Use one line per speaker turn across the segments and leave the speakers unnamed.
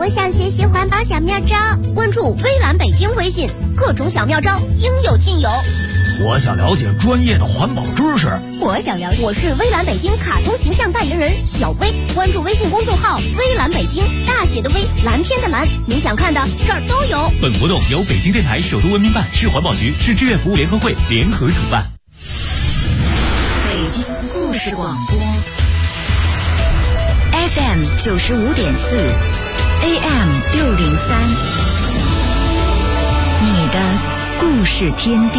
我想学习环保小妙招，关注微蓝北京微信，各种小妙招应有尽有。
我想了解专业的环保知识，
我想了解。我是微蓝北京卡通形象代言人小薇，关注微信公众号微蓝北京，大写的微，蓝天的蓝，你想看的这儿都有。
本活动由北京电台首都文明办、市环保局、市志愿服务联合会联合主办。
北京故事广播 FM 95.4 AM 603，你的故事天地。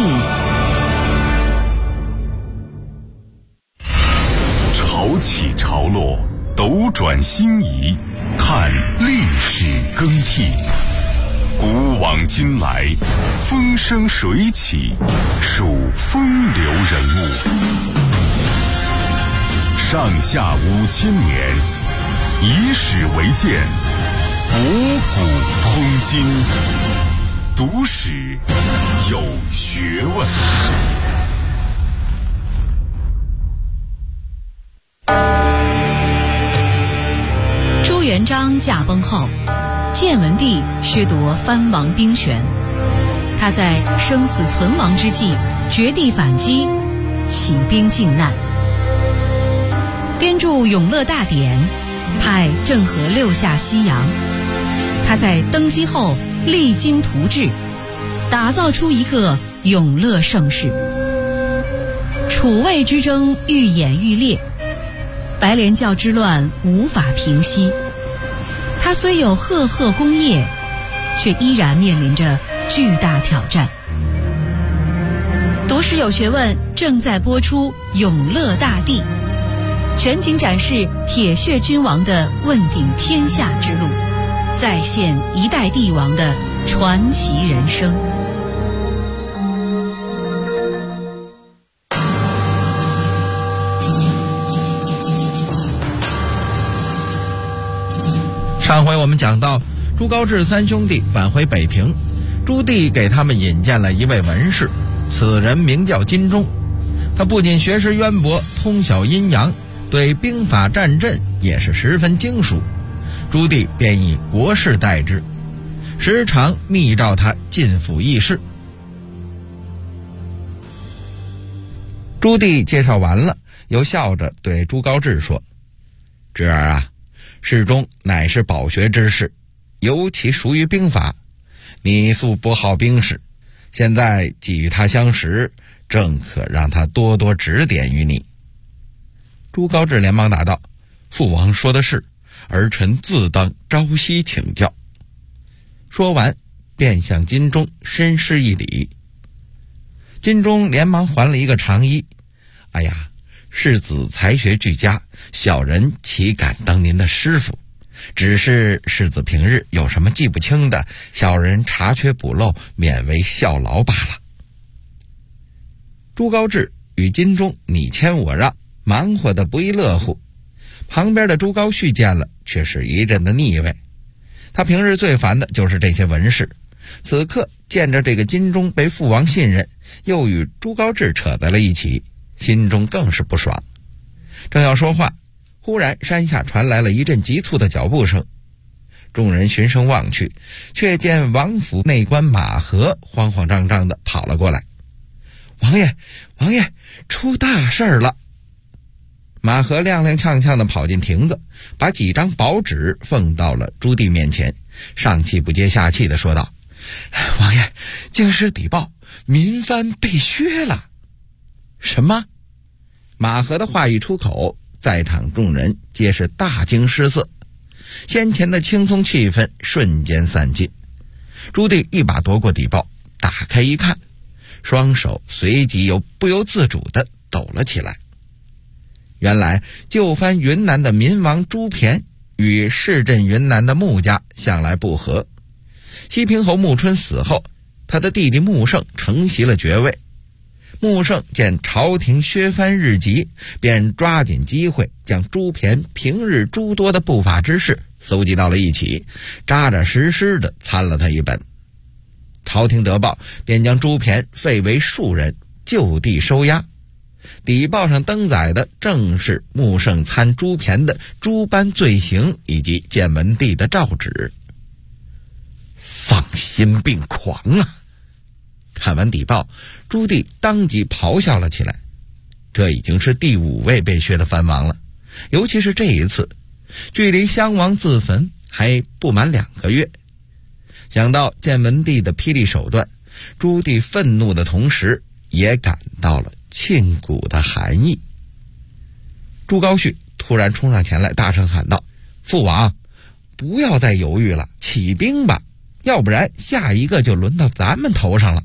潮起潮落，斗转星移，看历史更替。古往今来，风生水起，数风流人物。上下5000年，以史为鉴，博古通今。读史有学问。
朱元璋驾崩后，建文帝削夺藩王兵权，他在生死存亡之际绝地反击，起兵靖难，编著《永乐大典》，派郑和六下西洋。他在登基后励精图治，打造出一个永乐盛世。楚魏之争愈演愈烈，白莲教之乱无法平息。他虽有赫赫功业，却依然面临着巨大挑战。读史有学问正在播出《永乐大帝》，全景展示铁血君王的问鼎天下之路，再现一代帝王的传奇人生。
上回我们讲到，朱高炽三兄弟返回北平，朱棣给他们引荐了一位文士，此人名叫金钟。他不仅学识渊博，通晓阴阳，对兵法战阵也是十分精熟。朱棣便以国事待之，时常密召他进府议事。朱棣介绍完了，又笑着对朱高炽说：“侄儿啊，世中乃是饱学之士，尤其熟于兵法。你素不好兵事，现在既与他相识，正可让他多多指点于你。”朱高炽连忙答道：“父王说的是，儿臣自当朝夕请教。”说完便向金钟深施一礼。金钟连忙还了一个长揖：“哎呀，世子才学俱佳，小人岂敢当您的师傅？只是世子平日有什么记不清的，小人查缺补漏，免为效劳罢了。”朱高炽与金钟你谦我让，忙活得不亦乐乎。旁边的朱高煦见了，却是一阵的腻味。他平日最烦的就是这些文士，此刻见着这个金钟被父王信任，又与朱高炽扯在了一起，心中更是不爽。正要说话，忽然山下传来了一阵急促的脚步声。众人循声望去，却见王府内官马和慌慌张张地跑了过来。王爷，王爷，出大事了！马和踉踉跄跄地跑进亭子，把几张薄纸奉到了朱棣面前，上气不接下气地说道：“王爷，京师邸报，民藩被削了。”什么？马和的话一出口，在场众人皆是大惊失色，先前的轻松气氛瞬间散尽。朱棣一把夺过邸报，打开一看，双手随即又不由自主地抖了起来。原来就藩云南的民王朱骈与市镇云南的穆家向来不和，西平侯穆春死后，他的弟弟穆胜承袭了爵位。穆胜见朝廷削藩日急，便抓紧机会将朱骈平日诸多的不法之事搜集到了一起，扎扎实实地参了他一本。朝廷得报，便将朱骈废为庶人，就地收押。邸报上登载的正是穆胜参朱骈的诸般罪行以及建文帝的诏旨。 丧心病狂啊！看完底报，朱棣当即咆哮了起来。这已经是第5位被削的藩王了，尤其是这一次，距离襄王自焚还不满2个月。想到建文帝的霹雳手段，朱棣愤怒的同时也感到了沁骨的寒意。朱高煦突然冲上前来，大声喊道：父王，不要再犹豫了，起兵吧，要不然下一个就轮到咱们头上了。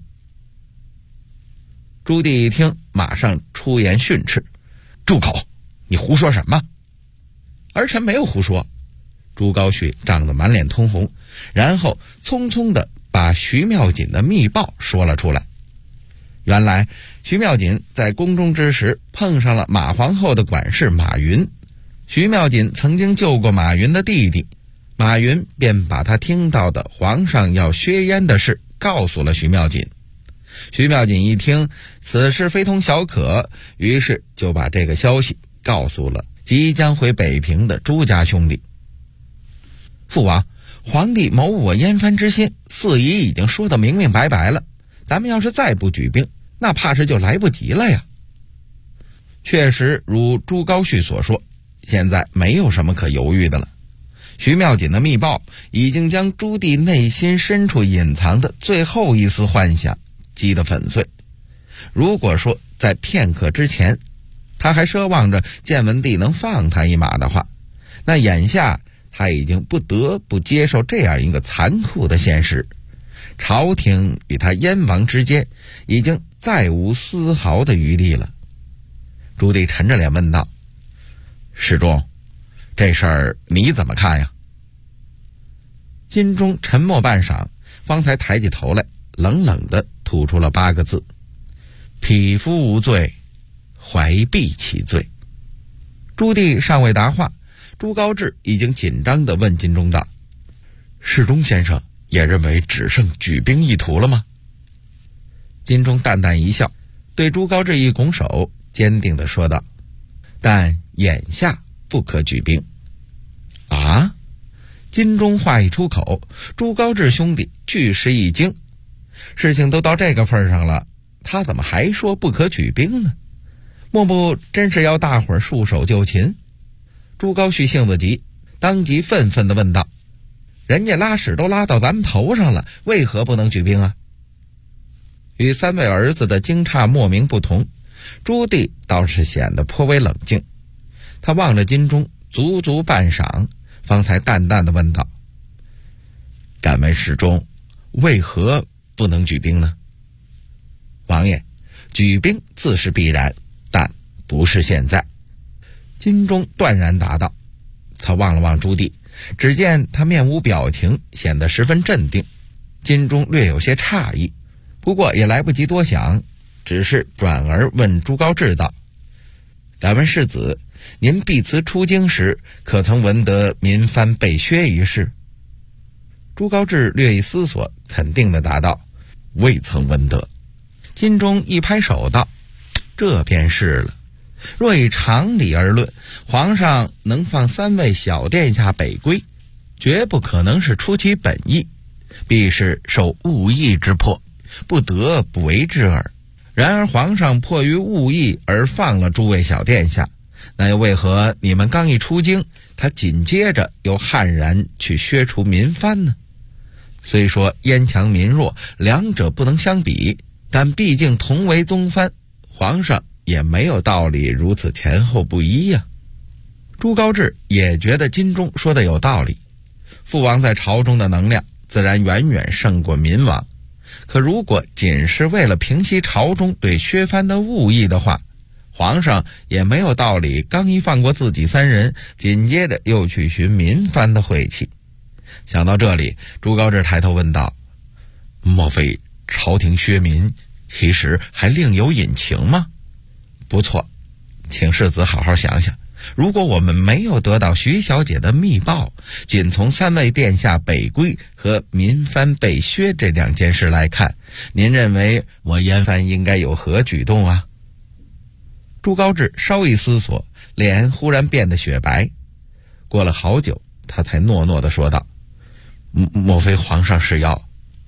朱棣一听，马上出言训斥：住口，你胡说什么？儿臣没有胡说。朱高煦涨得满脸通红，然后匆匆地把徐妙锦的密报说了出来。原来徐妙锦在宫中之时碰上了马皇后的管事马云，徐妙锦曾经救过马云的弟弟，马云便把他听到的皇上要削烟的事告诉了徐妙锦。徐妙锦一听此事非同小可，于是就把这个消息告诉了即将回北平的朱家兄弟。父王，皇帝谋我燕藩之心，四姨已经说得明明白白了，咱们要是再不举兵，那怕是就来不及了呀。确实如朱高煦所说，现在没有什么可犹豫的了。徐妙锦的密报已经将朱棣内心深处隐藏的最后一丝幻想击得粉碎。如果说在片刻之前他还奢望着建文帝能放他一马的话，那眼下他已经不得不接受这样一个残酷的现实：朝廷与他燕王之间已经再无丝毫的余地了。朱棣沉着脸问道：世忠，这事儿你怎么看呀？金钟沉默半晌，方才抬起头来，冷冷地吐出了8个字：匹夫无罪，怀璧其罪。朱棣尚未答话，朱高炽已经紧张地问金钟道：世忠先生也认为只剩举兵一途了吗？金钟淡淡一笑，对朱高炽一拱手，坚定地说道：但眼下不可举兵。啊？金钟话一出口，朱高炽兄弟俱是一惊，事情都到这个份上了，他怎么还说不可举兵呢？莫不真是要大伙儿束手就擒？朱高煦性子急，当即愤愤地问道：人家拉屎都拉到咱们头上了，为何不能举兵啊？与3位儿子的惊诧莫名不同，朱棣倒是显得颇为冷静。他望着金钟足足半晌，方才淡淡地问道：敢问世忠，为何不能举兵呢？王爷，举兵自是必然，但不是现在。金钟断然答道。他望了望朱棣，只见他面无表情，显得十分镇定。金钟略有些诧异，不过也来不及多想，只是转而问朱高炽道：敢问世子，您避辞出京时，可曾闻得民藩被削一事？朱高炽略一思索，肯定地答道：未曾闻得。金钟一拍手道：这便是了。若以常理而论，皇上能放3位小殿下北归，绝不可能是出其本意，必是受误议之迫，不得不为之耳。然而皇上迫于误议而放了诸位小殿下，那又为何你们刚一出京，他紧接着又悍然去削除民藩呢？虽说燕强民弱，两者不能相比，但毕竟同为宗藩，皇上也没有道理如此前后不一呀。朱高炽也觉得金钟说的有道理，父王在朝中的能量自然远远胜过民王，可如果仅是为了平息朝中对削藩的误议的话，皇上也没有道理刚一放过自己3人，紧接着又去寻民藩的晦气。想到这里，朱高炽抬头问道：莫非朝廷削民其实还另有隐情吗？不错，请世子好好想想，如果我们没有得到徐小姐的密报，仅从3位殿下北归和民藩被削这2件事来看，您认为我燕藩应该有何举动啊？朱高炽稍一思索，脸忽然变得雪白。过了好久，他才诺诺地说道：莫非皇上是要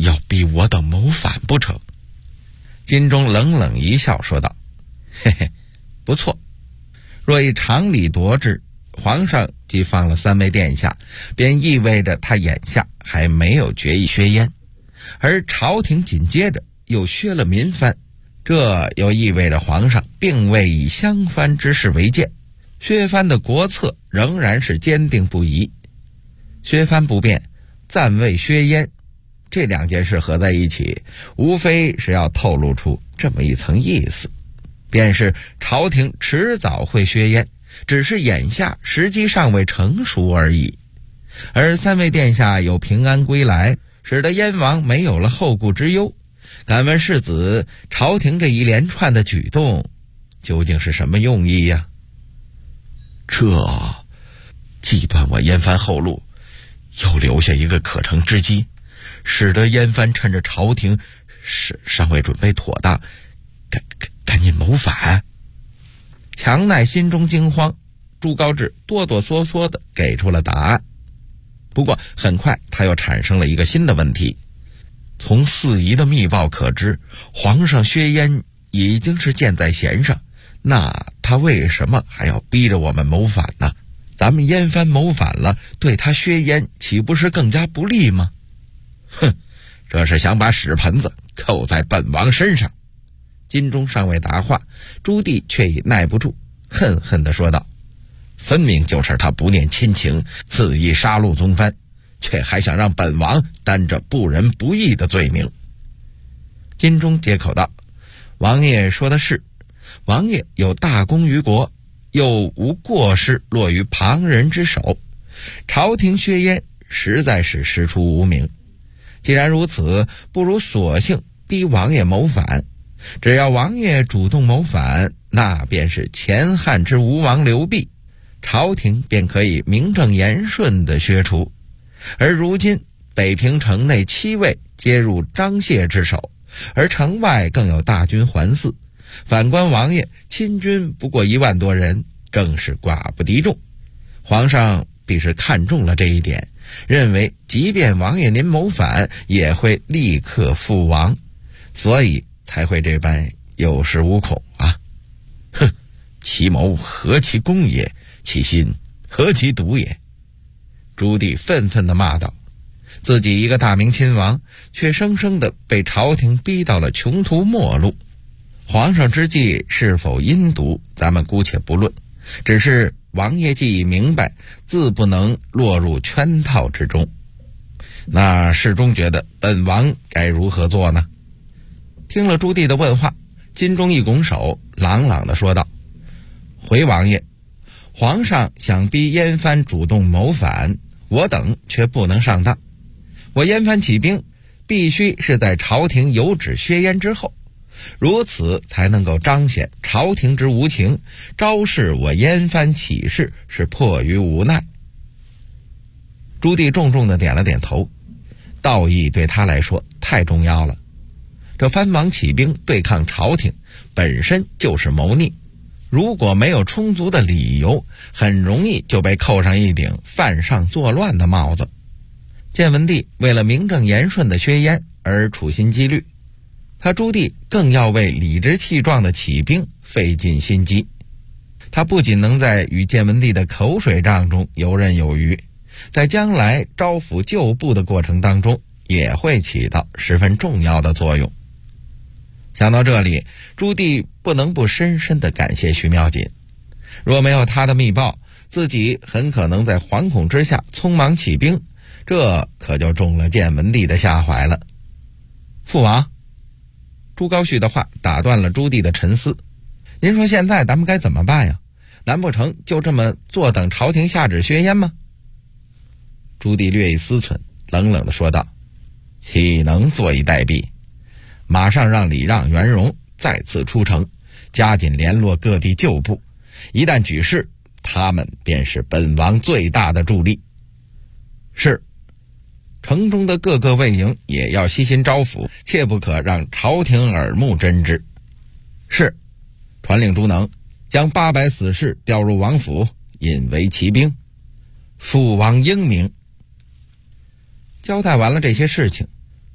要逼我等谋反不成？金钟冷冷一笑说道：嘿嘿，不错。若以常理夺之，皇上既放了三位殿下，便意味着他眼下还没有决议削藩，而朝廷紧接着又削了民藩，这又意味着皇上并未以襄藩之事为鉴，削藩的国策仍然是坚定不移。削藩不变，暂未削阉，这两件事合在一起，无非是要透露出这么一层意思，便是朝廷迟早会削阉，只是眼下时机尚未成熟而已。而三位殿下有平安归来，使得燕王没有了后顾之忧。敢问世子，朝廷这一连串的举动究竟是什么用意呀？这既断我燕藩后路，又留下一个可乘之机，使得燕藩趁着朝廷尚未准备妥当，赶紧谋反。强奈心中惊慌，朱高炽哆哆嗦嗦地给出了答案。不过很快他又产生了一个新的问题，从四夷的密报可知，皇上削阉已经是箭在弦上，那他为什么还要逼着我们谋反呢？咱们燕藩谋反了，对他削阉岂不是更加不利吗？哼，这是想把屎盆子扣在本王身上。金钟尚未答话，朱棣却已耐不住，恨恨地说道：分明就是他不念亲情，肆意杀戮宗藩，却还想让本王担着不仁不义的罪名。金钟接口道：王爷说的是，王爷有大功于国，又无过失落于旁人之手，朝廷削阉实在是师出无名。既然如此，不如索性逼王爷谋反，只要王爷主动谋反，那便是前汉之吴王刘濞，朝廷便可以名正言顺地削除。而如今北平城内7位皆入张谢之手，而城外更有大军环伺，反观王爷亲军不过1万多人，更是寡不敌众。皇上必是看中了这一点，认为即便王爷您谋反，也会立刻覆亡，所以才会这般有恃无恐啊！哼，其谋何其公也，其心何其毒也！朱棣愤愤地骂道：自己一个大明亲王，却生生地被朝廷逼到了穷途末路。皇上之计是否阴毒，咱们姑且不论，只是王爷既已明白，自不能落入圈套之中。那世中觉得本王该如何做呢？听了朱棣的问话，金钟一拱手，朗朗地说道：回王爷，皇上想逼燕藩主动谋反，我等却不能上当。我燕藩起兵，必须是在朝廷有旨削阉之后，如此才能够彰显朝廷之无情，昭示我燕藩起事是迫于无奈。朱棣重重地点了点头，道义对他来说太重要了。这藩王起兵对抗朝廷，本身就是谋逆，如果没有充足的理由，很容易就被扣上一顶犯上作乱的帽子。建文帝为了名正言顺的削阉而处心积虑，他朱棣更要为理直气壮的起兵费尽心机。他不仅能在与建文帝的口水仗中游刃有余，在将来招抚旧部的过程当中也会起到十分重要的作用。想到这里，朱棣不能不深深地感谢徐妙锦。若没有他的密报，自己很可能在惶恐之下匆忙起兵，这可就中了建文帝的下怀了。父王，朱高煦的话打断了朱棣的沉思。您说现在咱们该怎么办呀？难不成就这么坐等朝廷下旨削阉吗？朱棣略一思忖，冷冷地说道：岂能坐以待毙？马上让礼让、袁荣再次出城，加紧联络各地旧部，一旦举事，他们便是本王最大的助力。是，城中的各个卫营也要悉心招抚，切不可让朝廷耳目真之。是，传令朱能将800死士调入王府，引为骑兵。父王英明。交代完了这些事情，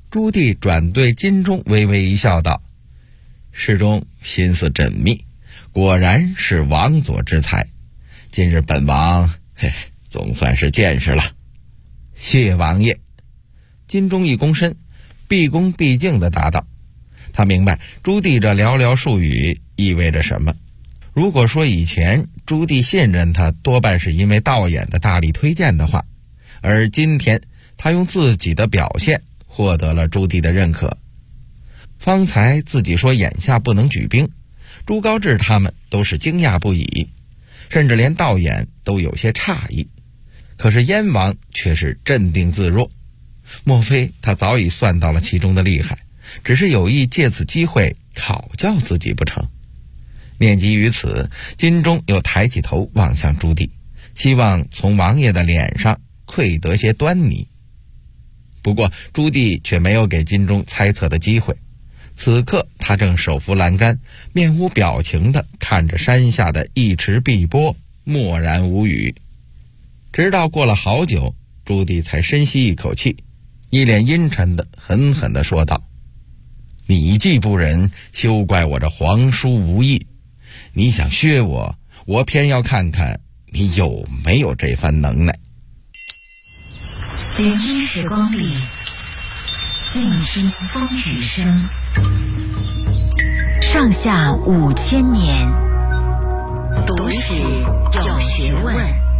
朱棣转对金钟微微一笑道：“世忠心思缜密，果然是王佐之才。今日本王总算是见识了。谢王爷。”金钟一躬身，毕恭毕敬地答道。他明白朱棣这寥寥数语意味着什么。如果说以前朱棣信任他多半是因为道演的大力推荐的话，而今天他用自己的表现获得了朱棣的认可。方才自己说眼下不能举兵，朱高炽他们都是惊讶不已，甚至连道演都有些诧异。可是燕王却是镇定自若，莫非他早已算到了其中的厉害，只是有意借此机会考教自己不成？念及于此，金钟又抬起头望向朱棣，希望从王爷的脸上窥得些端倪。不过朱棣却没有给金钟猜测的机会，此刻他正手扶栏杆，面无表情地看着山下的一池碧波，默然无语。直到过了好久，朱棣才深吸一口气，一脸阴沉地狠狠地说道：“你既不仁，休怪我这皇叔无义。你想削我，我偏要看看你有没有这番能耐。”
聆听时光里，静听风雨声。上下5000年，读史有学问。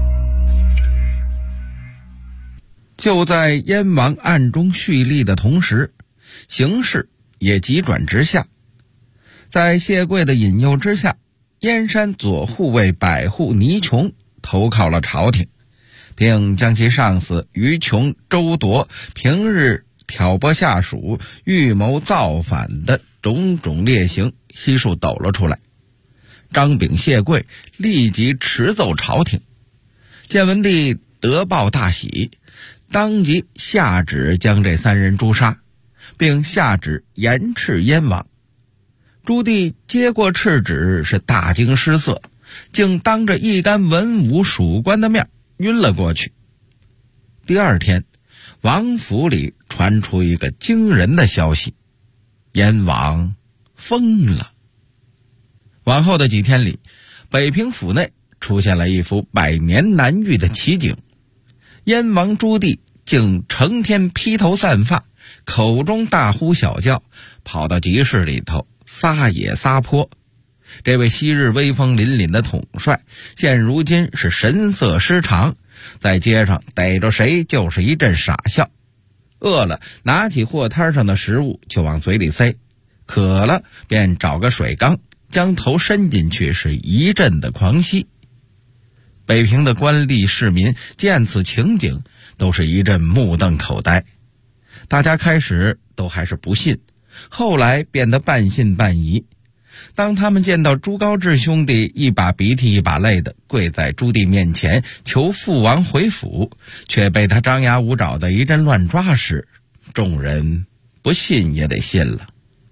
就在燕王暗中蓄力的同时，形势也急转直下。在谢贵的引诱之下，燕山左护卫百户倪琼投靠了朝廷，并将其上司于琼、周铎平日挑拨下属、预谋造反的种种劣行悉数抖了出来。张炳、谢贵立即持奏朝廷，建文帝得报大喜，当即下旨将这3人诛杀，并下旨严斥燕王。朱棣接过敕旨，是大惊失色，竟当着一干文武属官的面晕了过去。第二天，王府里传出一个惊人的消息：燕王疯了。往后的几天里，北平府内出现了一幅百年难遇的奇景。燕王朱棣竟成天披头散发，口中大呼小叫，跑到集市里头撒野撒泼。这位昔日威风凛凛的统帅，现如今是神色失常，在街上逮着谁就是一阵傻笑。饿了，拿起货摊上的食物就往嘴里塞；渴了，便找个水缸，将头伸进去，是一阵的狂吸。北平的官吏市民见此情景，都是一阵目瞪口呆。大家开始都还是不信，后来变得半信半疑。当他们见到朱高炽兄弟一把鼻涕一把泪的跪在朱棣面前求父王回府，却被他张牙舞爪的一阵乱抓时，众人不信也得信了。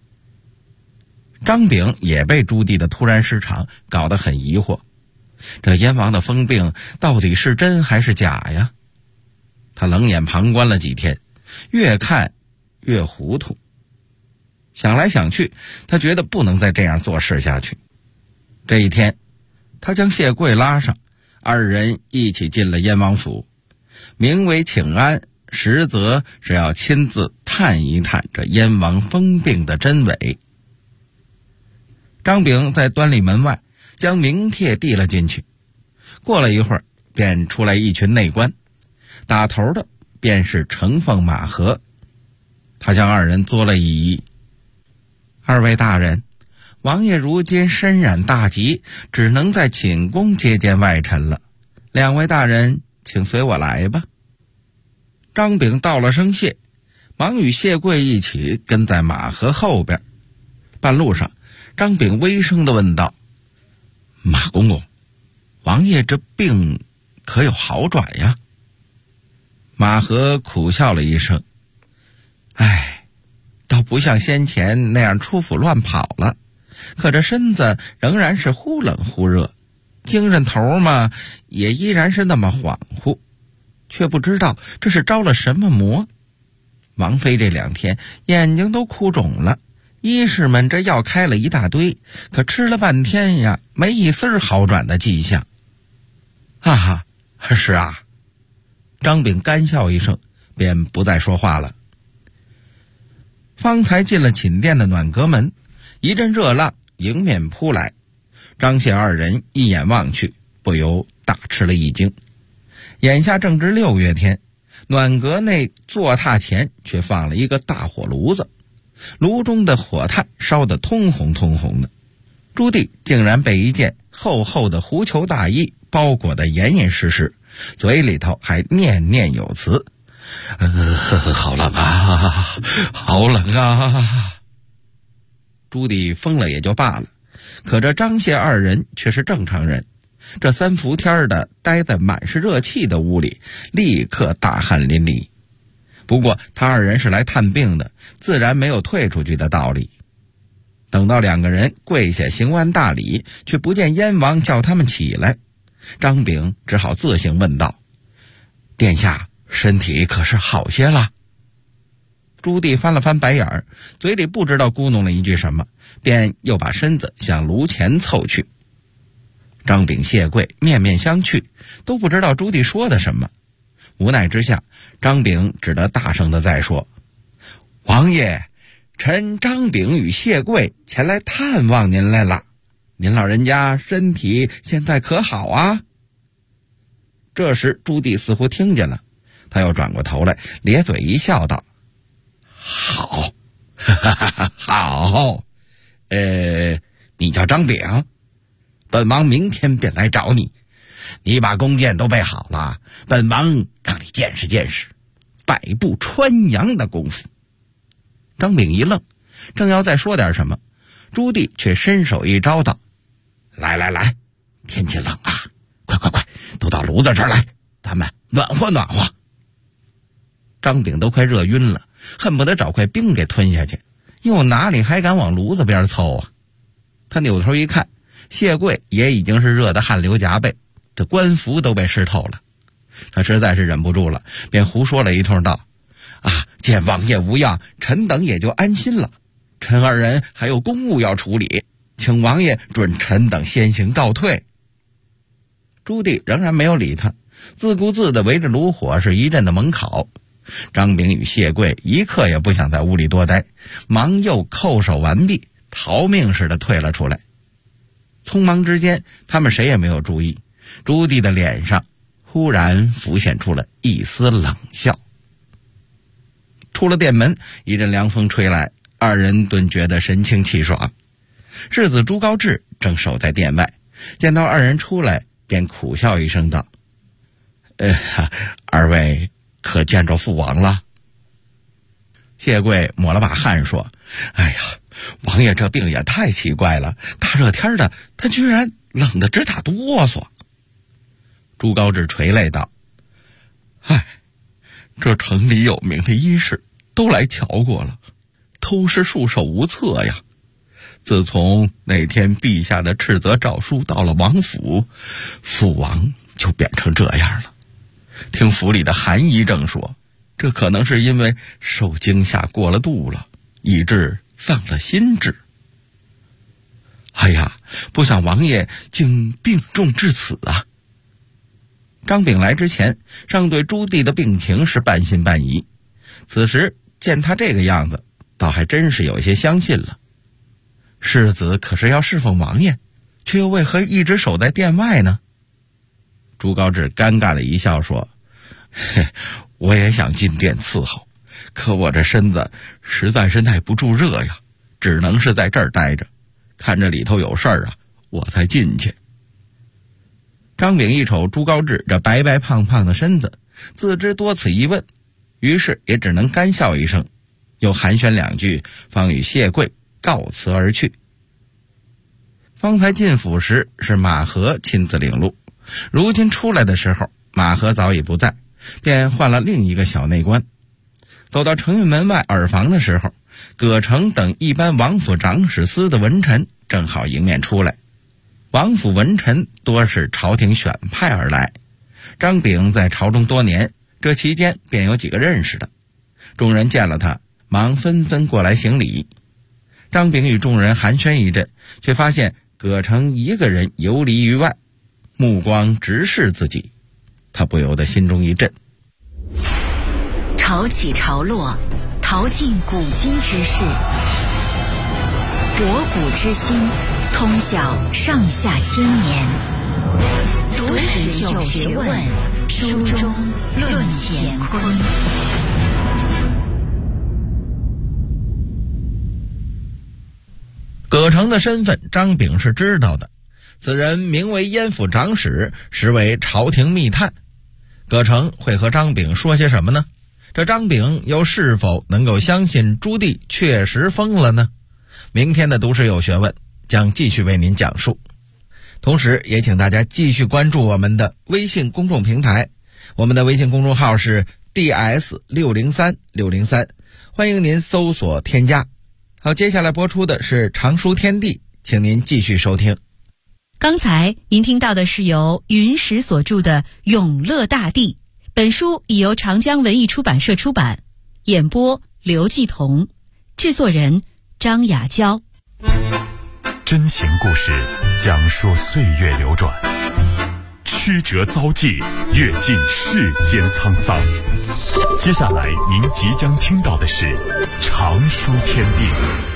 张炳也被朱棣的突然失常搞得很疑惑，这燕王的疯病到底是真还是假呀？他冷眼旁观了几天，越看越糊涂。想来想去，他觉得不能再这样做事下去。这一天，他将谢贵拉上，2人一起进了燕王府，名为请安，实则是要亲自探一探这燕王疯病的真伪。张炳在端礼门外将名帖递了进去，过了一会儿，便出来一群内官，打头的便是承奉马和。他向2人作了一揖：“2位大人，王爷如今身染大疾，只能在寝宫接见外臣了。2位大人，请随我来吧。”张炳道了声谢，忙与谢贵一起跟在马和后边。半路上，张炳微声地问道：“马公公，王爷这病可有好转呀？”马和苦笑了一声：“唉，倒不像先前那样出府乱跑了，可这身子仍然是忽冷忽热，精神头嘛也依然是那么恍惚，却不知道这是着了什么魔。” 王妃这2天眼睛都哭肿了，医士们这药开了一大堆，可吃了半天呀，没一丝好转的迹象。是啊，张炳干笑一声，便不再说话了。方才进了寝殿的暖阁门，一阵热浪迎面扑来，张谢二人一眼望去，不由大吃了一惊。眼下正值6月天，暖阁内坐榻前却放了一个大火炉子，炉中的火炭烧得通红通红的。朱棣竟然被一件厚厚的狐裘大衣包裹得严严实实，嘴里头还念念有词：好冷啊，好冷啊。朱棣疯了也就罢了，可这张谢二人却是正常人，这3伏天的待在满是热气的屋里，立刻大汗淋漓。不过他二人是来探病的，自然没有退出去的道理。等到2个人跪下行完大礼，却不见燕王叫他们起来，张炳只好自行问道：殿下身体可是好些了？朱棣翻了翻白眼儿，嘴里不知道咕哝了一句什么，便又把身子向炉前凑去。张炳谢跪面面相觑，都不知道朱棣说的什么。无奈之下，张炳只得大声的再说：王爷，臣张炳与谢贵前来探望您来了，您老人家身体现在可好啊？这时朱棣似乎听见了，他又转过头来咧嘴一笑道：好，好，你叫张炳，本王明天便来找你，你把弓箭都备好了，本王让你见识见识百步穿杨的功夫。张炳一愣，正要再说点什么，朱棣却伸手一招道：来来来，天气冷啊，快都到炉子这儿来，咱们暖和暖和。张炳都快热晕了，恨不得找块冰给吞下去，又哪里还敢往炉子边凑啊？他扭头一看，谢贵也已经是热得汗流浃背，这官服都被湿透了。他实在是忍不住了，便胡说了一通道：见王爷无恙，臣等也就安心了。臣二人还有公务要处理，请王爷准臣等先行告退。朱棣仍然没有理他，自顾自地围着炉火是一阵的猛烤。张炳与谢贵一刻也不想在屋里多待，忙又叩首完毕，逃命似的退了出来。匆忙之间，他们谁也没有注意，朱棣的脸上忽然浮现出了一丝冷笑。出了殿门，一阵凉风吹来，二人顿觉得神清气爽。世子朱高炽正守在殿外，见到二人出来，便苦笑一声道：二位可见着父王了？谢贵抹了把汗说：哎呀，王爷这病也太奇怪了，大热天的他居然冷得直打哆嗦。朱高炽垂泪道：这城里有名的医士都来瞧过了，都是束手无策呀。自从那天陛下的斥责诏书到了王府，父王就变成这样了。听府里的韩医正说，这可能是因为受惊吓过了度了，以致丧了心智。哎呀，不想王爷竟病重至此啊！张炳来之前尚对朱棣的病情是半信半疑，此时见他这个样子，倒还真是有些相信了。世子可是要侍奉王爷，却又为何一直守在殿外呢？朱高炽尴尬的一笑说：我也想进殿伺候，可我这身子实在是耐不住热呀，只能是在这儿待着，看着里头有事儿啊，我才进去。张炳一瞅朱高炽这白白胖胖的身子，自知多此一问，于是也只能干笑一声，又寒暄2句，方与谢贵告辞而去。方才进府时是马和亲自领路，如今出来的时候，马和早已不在，便换了另一个小内官。走到承运门外耳房的时候，葛城等一般王府长史司的文臣正好迎面出来。王府文臣多是朝廷选派而来，张炳在朝中多年，这期间便有几个认识的。 众人见了他，忙纷纷过来行礼。张炳与众人寒暄一阵，却发现葛城一个人游离于外，目光直视自己，他不由得心中一震。
潮起潮落，淘尽古今之事，博古之心，通晓上下千年。读史有学问，书中论乾坤。
葛城的身份张炳是知道的，此人名为燕府长史，实为朝廷密探。葛城会和张炳说些什么呢？这张炳又是否能够相信朱棣确实疯了呢？明天的读史有学问将继续为您讲述，同时也请大家继续关注我们的微信公众平台，我们的微信公众号是 DS603603，欢迎您搜索添加。好，接下来播出的是常书天地，请您继续收听。
刚才您听到的是由云石所著的《永乐大帝》，本书已由长江文艺出版社出版，演播刘继彤，制作人张雅娇。
真情故事讲述岁月流转，曲折遭际，阅尽世间沧桑。接下来您即将听到的是常书天地。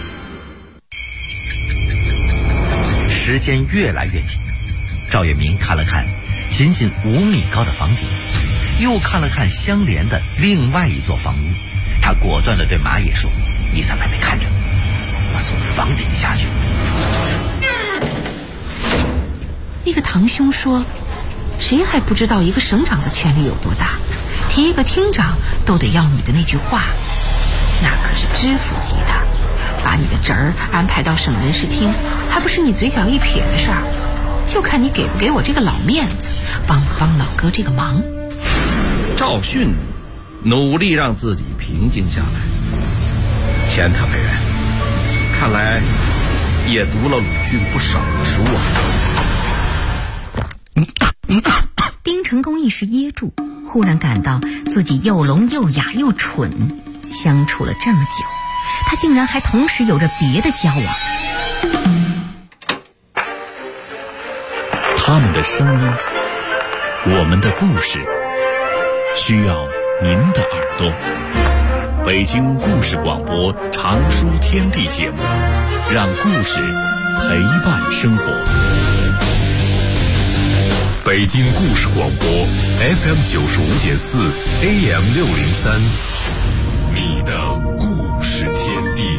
时间越来越近，赵月明看了看仅仅5米高的房顶，又看了看相连的另外一座房屋，他果断地对马野说：“你在外面看着，我从房顶下去。”
那个堂兄说，谁还不知道一个省长的权力有多大，提一个厅长都得要你的那句话，那可是知府级的，把你的侄儿安排到省人事厅，还不是你嘴角一撇的事儿，就看你给不给我这个老面子，帮不帮老哥这个忙。
赵训努力让自己平静下来，钱他本人看来也读了鲁迅不少的书啊。
丁成功一时噎住，忽然感到自己又聋又哑又蠢，相处了这么久，他竟然还同时有着别的交往。
他们的声音，我们的故事，需要您的耳朵。北京故事广播常书天地节目，让故事陪伴生活。
北京故事广播 FM 95.4 AM 603，你的故事天地。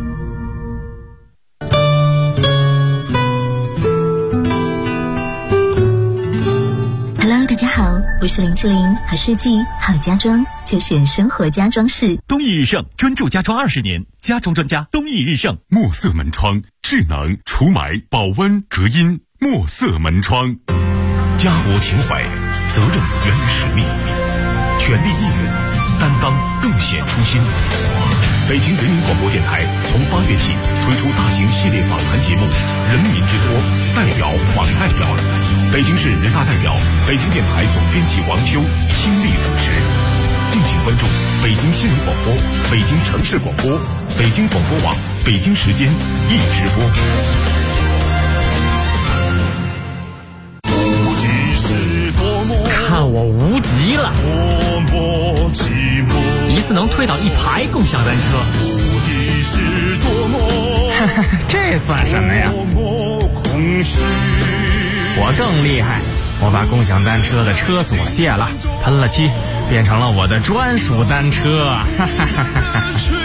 Hello， 大家好，我是林志玲，好设计好家装就选生活家装饰。
东义日盛专注家装20年，家装专家东义日盛。
墨色门窗，智能除霾保温隔音，墨色门窗。家国情怀，责任源于使命，全力应援，担当更显初心。北京人民广播电台从8月起推出大型系列访谈节目《人民之托》，代表访代表，北京市人大代表、北京电台总编辑王秋亲力主持。敬请关注北京新闻广播、北京城市广播、北京广播网、北京时间一直播。
看我无敌了！一次能推倒1排共享单车，哈哈，这算什么呀？我更厉害，我把共享单车的车锁卸了，喷了漆，变成了我的专属单车，哈哈哈哈哈。